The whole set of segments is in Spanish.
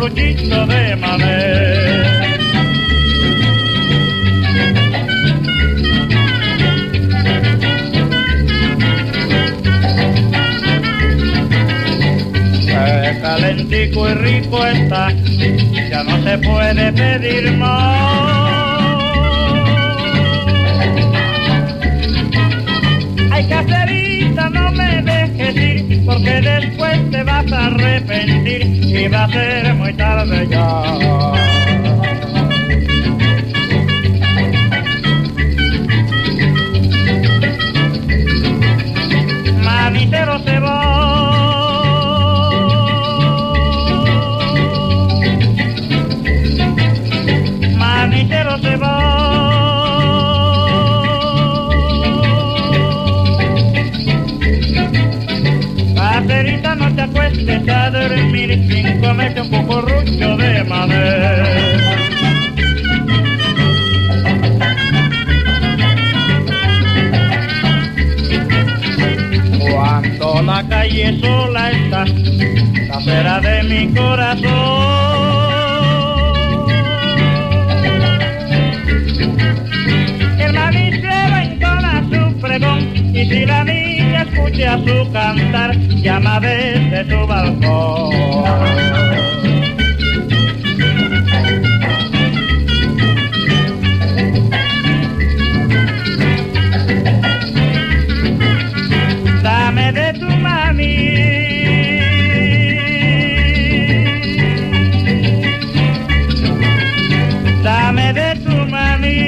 cucuruchito de mané. Calentico y rico está, ya no se puede pedir más. Ay, caserita, no me dejes ir, porque después te vas a arrepentir y va a ser muy tarde ya. Manitero se va. Manitero se va. Caserita, no te acuestes a dormir sin comerte un cucurucho de mané. Cuando la calle sola está, la cera de mi corazón. El manicero entona su pregón, y si la niña escucha su cantar, llama desde su balcón. Dame de tu mami, dame de tu mami,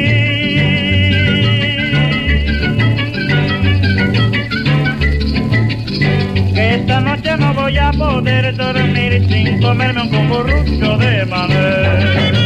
que esta noche no voy a poder dormir sin comerme un cucurucho de mané.